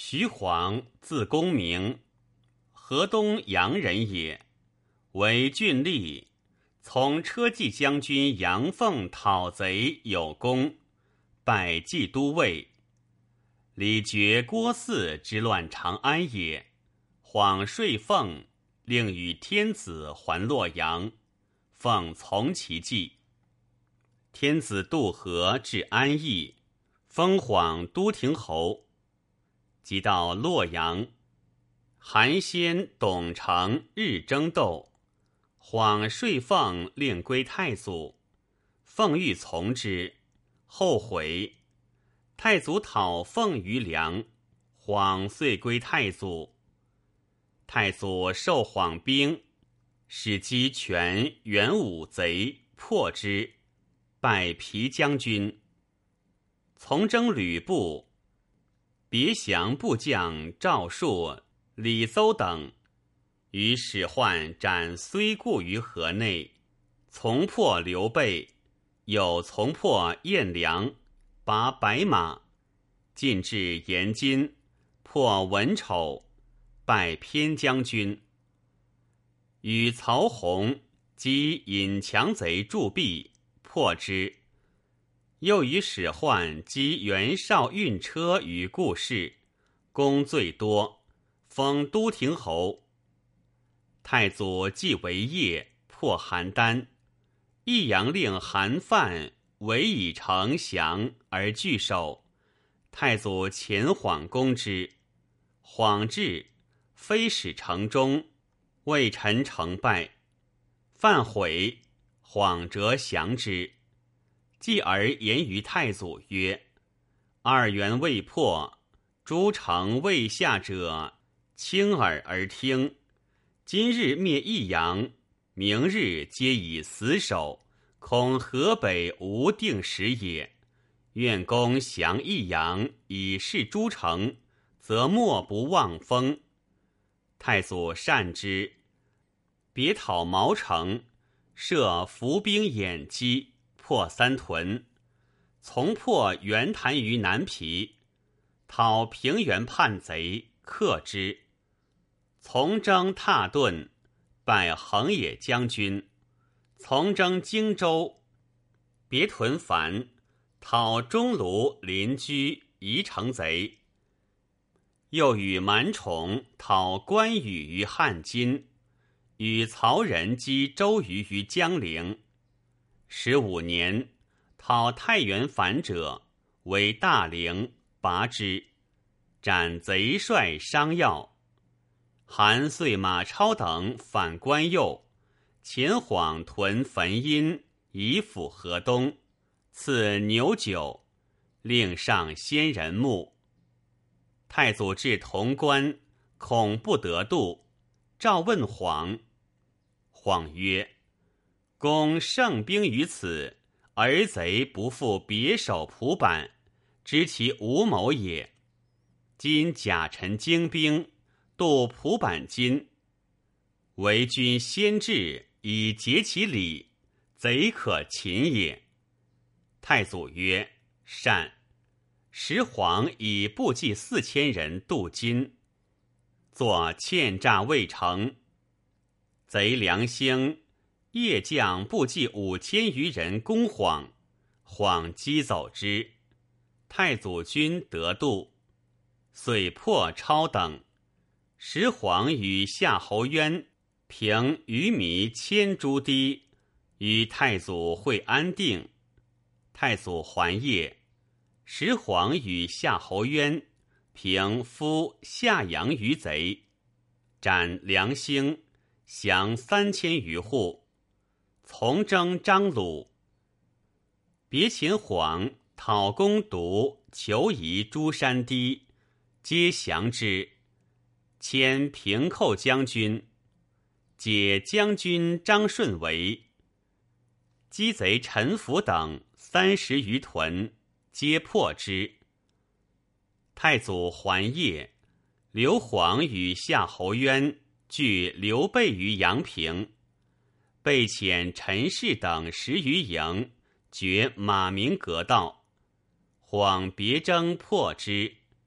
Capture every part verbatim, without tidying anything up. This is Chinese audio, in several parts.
徐晃，字公明，河东阳人也，为郡吏，从车骑将军杨凤讨贼有功，拜冀都尉。李傕郭汜之乱长安也，晃说凤，令与天子还洛阳，凤从其计。天子渡河至安邑，封晃都亭侯。即到洛阳，韩先、董承日争斗，晃说凤令归太祖，凤欲从之，后悔。太祖讨凤于梁，晃遂归太祖。太祖授晃兵，使击全元武贼，破之，拜皮将军。从征吕布，别降部将赵树、李邹等，与使唤斩虽固于河内，从破刘备，有从破颜良，拔白马，进至延津，破文丑，拜偏将军。与曹洪击引强贼筑壁，破之。又与使唤击袁绍运车于故事，功最多，封都亭侯。太祖既为业，破邯郸，益阳令韩范委以城降而据守。太祖遣晃攻之，晃至，飞使城中，谓臣成败。范悔，晃折降之。继而言于太祖曰：二袁未破，诸城未下者，倾耳而听。今日灭益阳，明日皆以死守，恐河北无定时也。愿公降益阳，以示诸城，则莫不望风。太祖善之，别讨毛城，设伏兵掩击，破三屯，从破袁谭于南皮，讨平原叛贼，克之。从征蹋顿，拜横野将军。从征荆州，别屯樊，讨中卢邻居宜城贼。又与满宠讨关羽于汉津，与曹仁击周瑜于江陵。十五年，讨太原樊者，为大陵，拔之，斩贼帅商曜。韩遂、马超等反关右，前晃屯汾阴，以辅河东，赐牛酒，令上仙人墓。太祖至潼关，恐不得渡，召问晃。晃曰：公胜兵于此，而贼不复别守蒲坂，知其无谋也。今假臣精兵，渡蒲坂津，为君先至，以结其礼，贼可擒也。太祖曰：善。时晃以部骑四千人渡津，作欠诈未成。贼梁兴夜将部骑五千余人攻晃，晃击走之。太祖军得渡，遂破超等。时晃与夏侯渊平鱼糜千诸堤，与太祖会安定。太祖还业，时晃与夏侯渊平夫夏阳于贼，斩梁兴，降三千余户。从征张鲁，别秦晃讨攻独、求夷诸山堤，皆降之。迁平寇将军，解将军张顺为。击贼陈福等三十余屯，皆破之。太祖还业，刘晃与夏侯渊拒刘备于阳平，备遣陈氏等十余营，绝马鸣阁道。晃别征破之，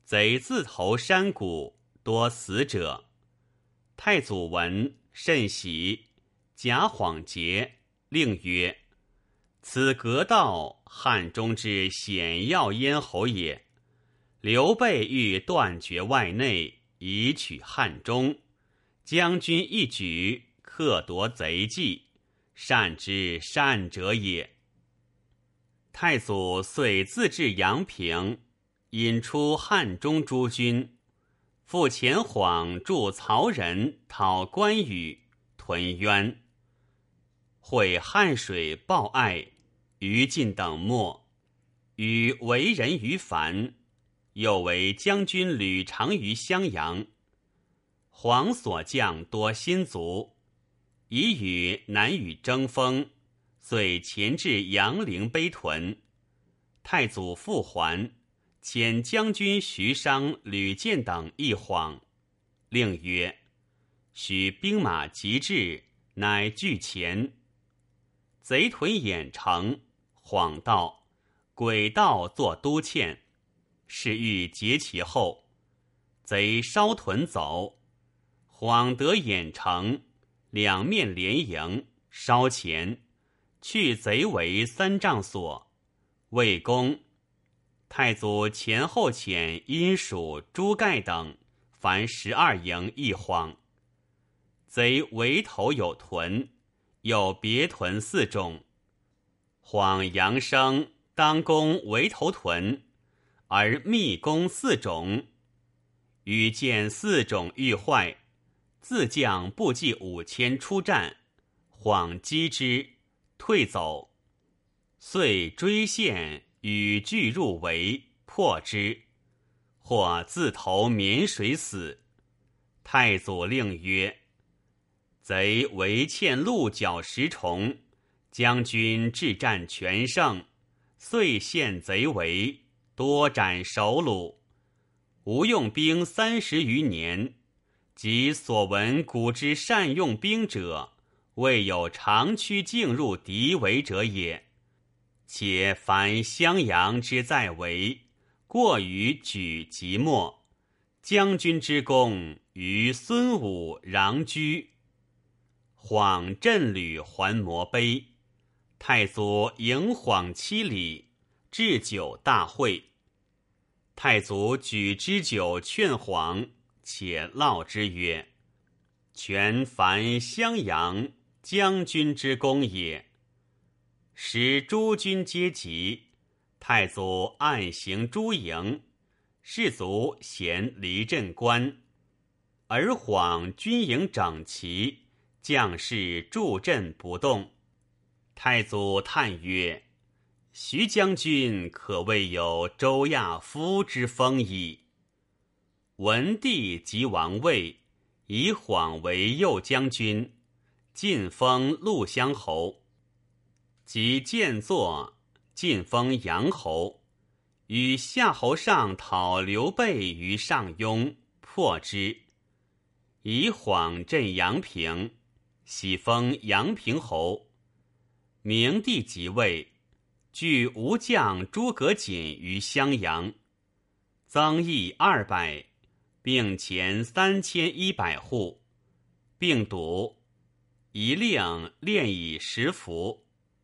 贼自投山谷，多死者。太祖闻，甚喜，假谎节，令曰：此革道，汉中之险要咽喉也。刘备欲断绝外内，以取汉中，将军一举，克夺贼计，善之善者也。太祖遂自至阳平，引出汉中诸军，复前谎助曹仁讨关羽、屯渊，会汉水鲍爱、于禁等没，与为人于樊，又为将军吕长于襄阳。黄所将多新卒，以与南与争锋，遂前至阳陵碑屯。太祖复还，遣将军徐商、吕建等一晃，令曰：许兵马急至，乃拒前。贼屯兖城，晃道诡道作都堑，是欲截其后。贼稍屯走，晃得兖城，两面连营，稍前，去贼为三丈所，未攻。太祖前后遣殷蜀、朱盖等凡十二营一晃。贼围头有屯，有别屯四种。晃扬声当攻围头屯，而密攻四种。羽见四种遇坏，自将部骑五千出战，晃击之，退走。遂追陷，与拒入围，破之，或自投沔水死。太祖令曰：贼围堑鹿角十重，将军智战全胜，遂陷贼围，多斩首虏。吾用兵三十余年，及所闻古之善用兵者，未有长驱径入敌围者也。且凡襄阳之在围，过于举即没。将军之功，于孙武、穰居。晃镇吕还摩碑，太祖迎晃七礼，置酒大会。太祖举之酒劝晃，且烙之曰：全凡襄阳，将军之功也。使诸军皆集，太祖暗行诸营，士卒咸离镇关，而晃军营整齐，将士驻阵不动。太祖叹曰：徐将军可谓有周亚夫之风矣。文帝即王位，以晃为右将军，晋封陆乡侯。即建作，晋封阳侯，与夏侯尚讨刘备于上庸，破之。以晃镇阳平，喜封阳平侯。明帝即位，据吴将诸葛瑾于襄阳，增邑二百，并前三千一百户，并笃，一令练以十服。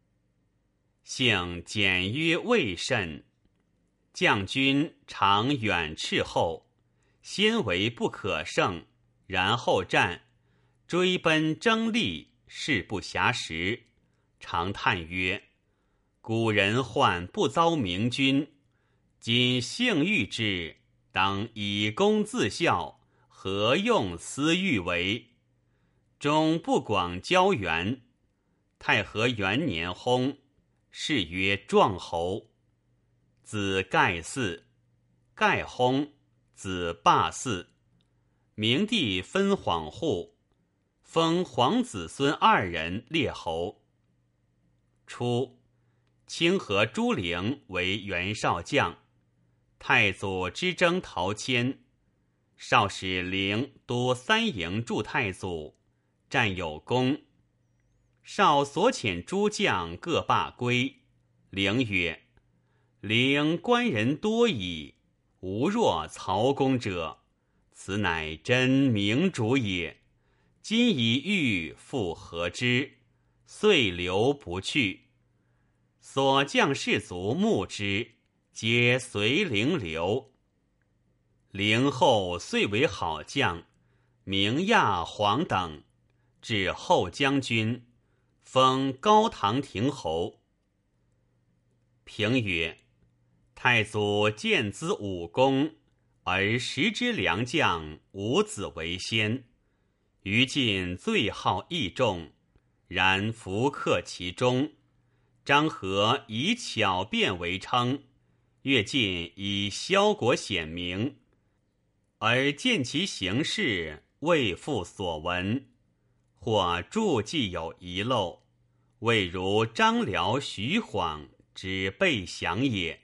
幸简约未甚，将军常远斥后，先为不可胜，然后战，追奔争利，势不暇食。常叹曰：古人患不遭明君，今幸遇之，当以功自效，何用私欲为？终不广交援。太和元年薨，谥曰壮侯。子盖嗣，盖薨，子霸嗣。明帝分恍户，封皇子孙二人列侯。初，清河朱陵为袁绍将，太祖之征陶谦，绍使陵都三营助太祖，战有功。绍所遣诸将各罢归，陵曰：陵官人多矣， 无若曹公者，此乃真明主也。今以欲复合之，遂留不去。所将士卒慕之，皆随陵留。陵后遂为好将，名亚黄等，至后将军，封高唐亭侯。评曰：太祖见资武功，而时之良将无子为先。于禁最好义重，然弗克其中。张合以巧辩为称，乐进以萧国显明，而见其行事未复所闻，或注记有遗漏，未如张辽、徐晃之备降也。